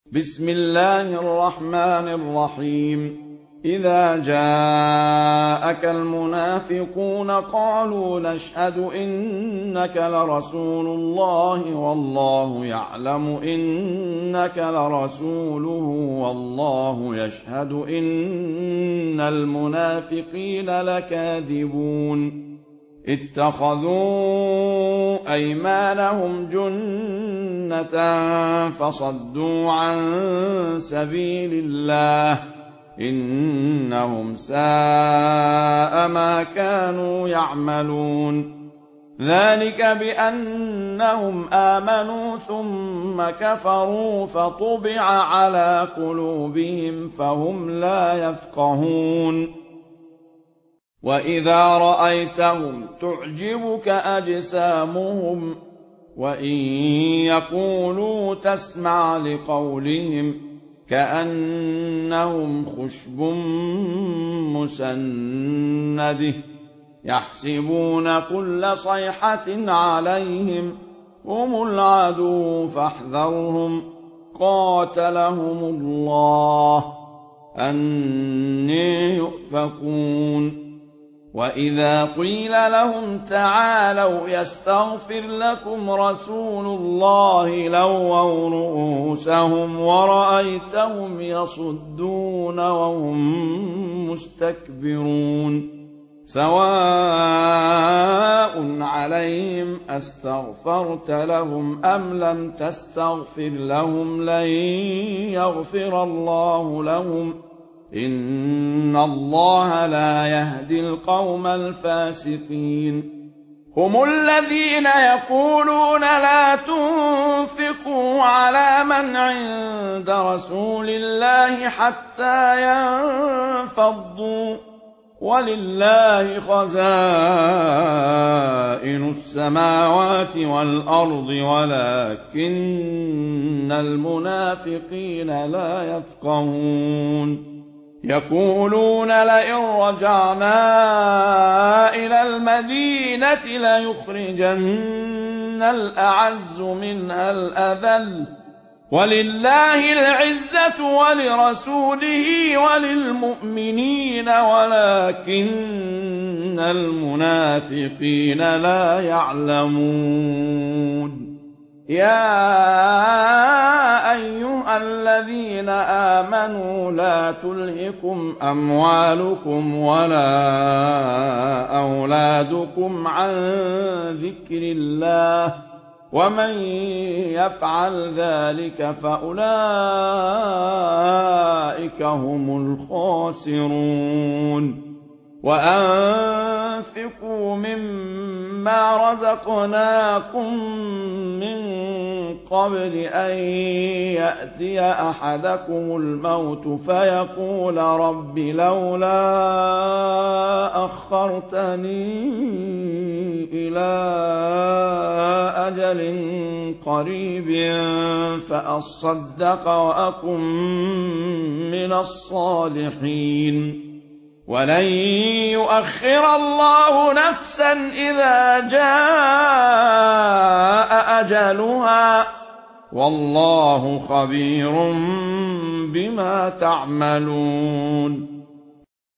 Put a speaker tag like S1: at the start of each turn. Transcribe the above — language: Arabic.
S1: بسم الله الرحمن الرحيم. إذا جاءك المنافقون قالوا نشهد إنك لرسول الله والله يعلم إنك لرسوله والله يشهد إن المنافقين لكاذبون. اتخذوا أيمانهم جنة فصدوا عن سبيل الله إنهم ساء ما كانوا يعملون. ذلك بأنهم آمنوا ثم كفروا فطبع على قلوبهم فهم لا يفقهون. وإذا رأيتهم تعجبك أجسامهم وإن يقولوا تسمع لقولهم كأنهم خشب مسنده يحسبون كل صيحة عليهم هم العدو فاحذرهم قاتلهم الله أني يؤفكون. وإذا قيل لهم تعالوا يستغفر لكم رسول الله لووا رؤوسهم ورأيتهم يصدون وهم مستكبرون. سواء عليهم أستغفرت لهم أم لم تستغفر لهم لن يغفر الله لهم إن الله لا يهدي القوم الفاسقين. هم الذين يقولون لا تنفقوا على من عند رسول الله حتى ينفضوا ولله خزائن السماوات والأرض ولكن المنافقين لا يفقهون. يقولون لئن رجعنا إلى المدينة ليخرجن الأعز منها الأذل ولله العزة ولرسوله وللمؤمنين ولكن المنافقين لا يعلمون. يا أيها الذين آمنوا لا تلهكم أموالكم ولا أولادكم عن ذكر الله ومن يفعل ذلك فأولئك هم الخاسرون. وأنفقوا مما رزقناكم من قبل أن يأتي أحدكم الموت فيقول رب لولا أخرتني إلى أجل قريب فأصدق وأكن من الصالحين. ولن يؤخر الله نفسا إذا جاء أجلها والله خبير بما تعملون.